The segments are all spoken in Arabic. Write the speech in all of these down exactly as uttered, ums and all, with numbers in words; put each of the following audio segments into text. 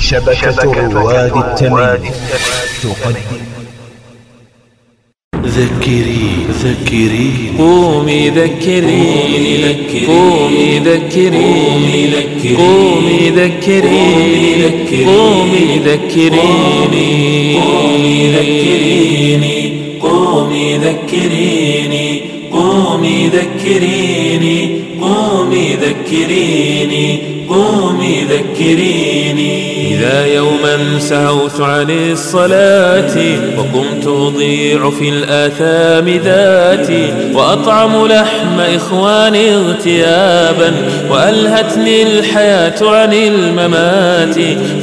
شبكة رواد التميم تقدم. ذكري ذكري قومي ذكريني قومي ذكريني قومي ذكريني قومي ذكريني قومي ذكريني قومي ذكريني قومي ذكريني قومي ذكريني قومي ذكريني. إذا يوما سهوت عن الصلاة وقمت أضيع في الآثام ذاتي وأطعم لحم إخواني اغتيابا وألهتني الحياة عن الممات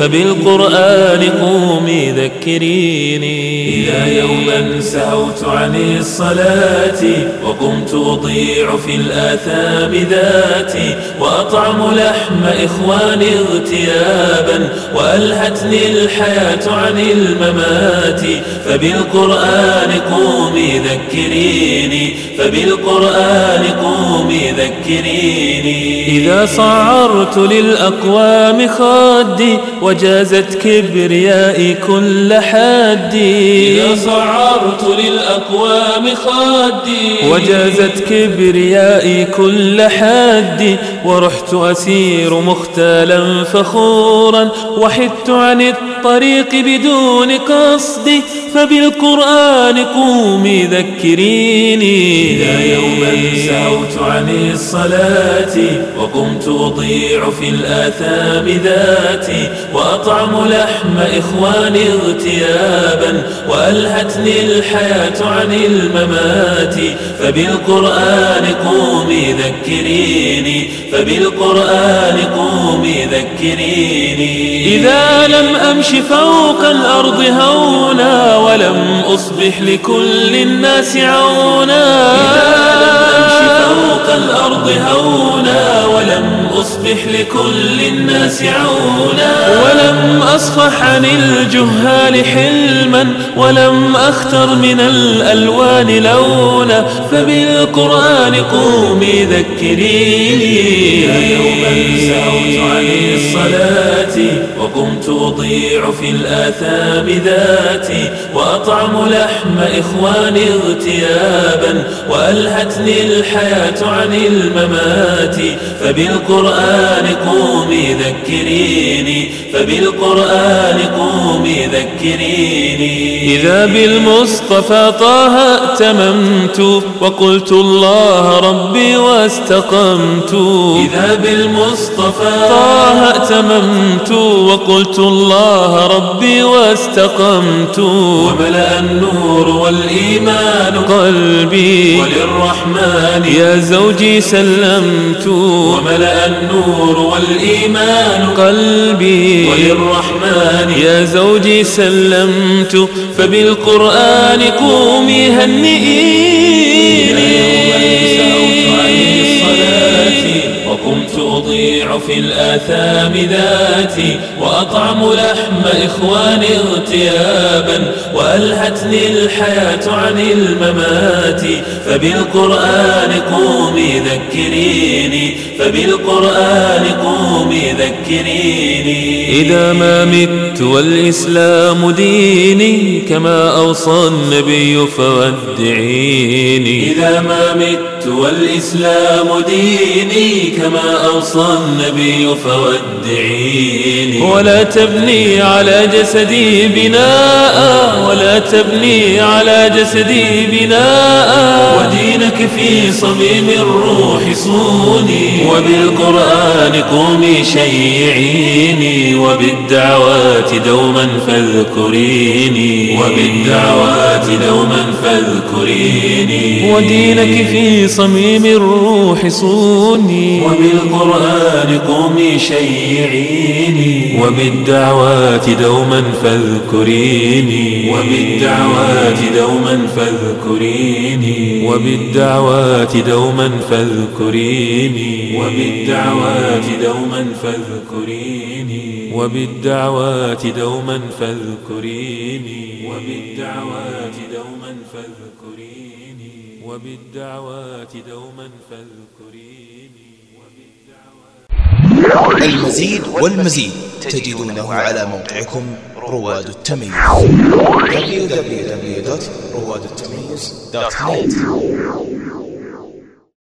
فبالقرآن قومي ذكريني. إذا يوما سهوت عن الصلاة وقمت أضيع في الآثام ذاتي وأطعم لحم إخواني اغتيابا وألهتني الحياة عن الممات فبالقرآن قومي ذكريني فبالقرآن قومي ذكريني. إذا صعرت للأقوام خدي وجازت كبريائي كل حدي إذا صعرت للأقوام خدي وجازت كبريائي كل حدي ورحت أسير مختالا فخورا وحدت عن الطريق بدون قصدي فبالقرآن قومي ذكريني. إذا يوما سهوت عن الصلاة وقمت أضيع في الآثام ذاتي وأطعم لحم إخواني اغتيابا وألهتني الحياة عن الممات فبالقرآن قومي ذكريني فبالقرآن قومي ذكريني. إذا لم أمش فوق الأرض هونا ولم أصبح لكل الناس عونا إذا لم أمش فوق الأرض هونا ولم أصبح لكل الناس عونا ولم أصفح عن الجهال حلما ولم أختر من الألوان لونا فبالقرآن قومي ذكريني. يا يوما سهوت عن الصلاة وقمت أضيع في الآثام ذاتي وأطعم لحم إخواني اغتيابا وألهتني الحياة عن الممات فبالقرآن قومي ذكريني فبالقرآن قومي ذكريني. إذا بالمصطفى طه ائتممت وقلت الله ربي واستقمت إذا بالمصطفى طه ائتممت وقلت الله ربي واستقمت وملأ النور والإيمان قلبي وللرحمن يا زوجي سلمت وملأ النور والإيمان قلبي وللرحمن يا زوجي سلمت فبالقرآن قومي هنئيني. وقمت أضيع في الآثام ذاتي وأطعم لحم إخواني اغتيابا وألهتني الحياة عن الممات فبالقرآن قومي ذكريني فبالقرآن قومي ذكريني. إذا ما مت والإسلام ديني كما أوصى النبي فودعيني إذا ما مت والإسلام ديني كما أوصى النبي فودعيني. ولا تبني على جسدي بناء ولا تبني على جسدي بناء ودينك في صميم الروح صوني وبالقرآن قومي شيعيني وبالدعوات دوما فاذكريني وبالدعوات دوما فاذكريني ودينك في صميم الروح صوني وبالقرآن قومي شيعيني وبالدعوات دوما فاذكريني وبالدعوات دوما فاذكريني وبالدعوات دوما فاذكريني وبالدعوات دوما فاذكريني وبالدعوات دوما فاذكريني وبالدعوات دوما فاذكريني وبالدعوات دوما فاذكريني وبالدعوات المزيد والمزيد تجدونه على موقعكم رواد التميز دبليو دبليو دبليو دوت رواد التميز دوت نت.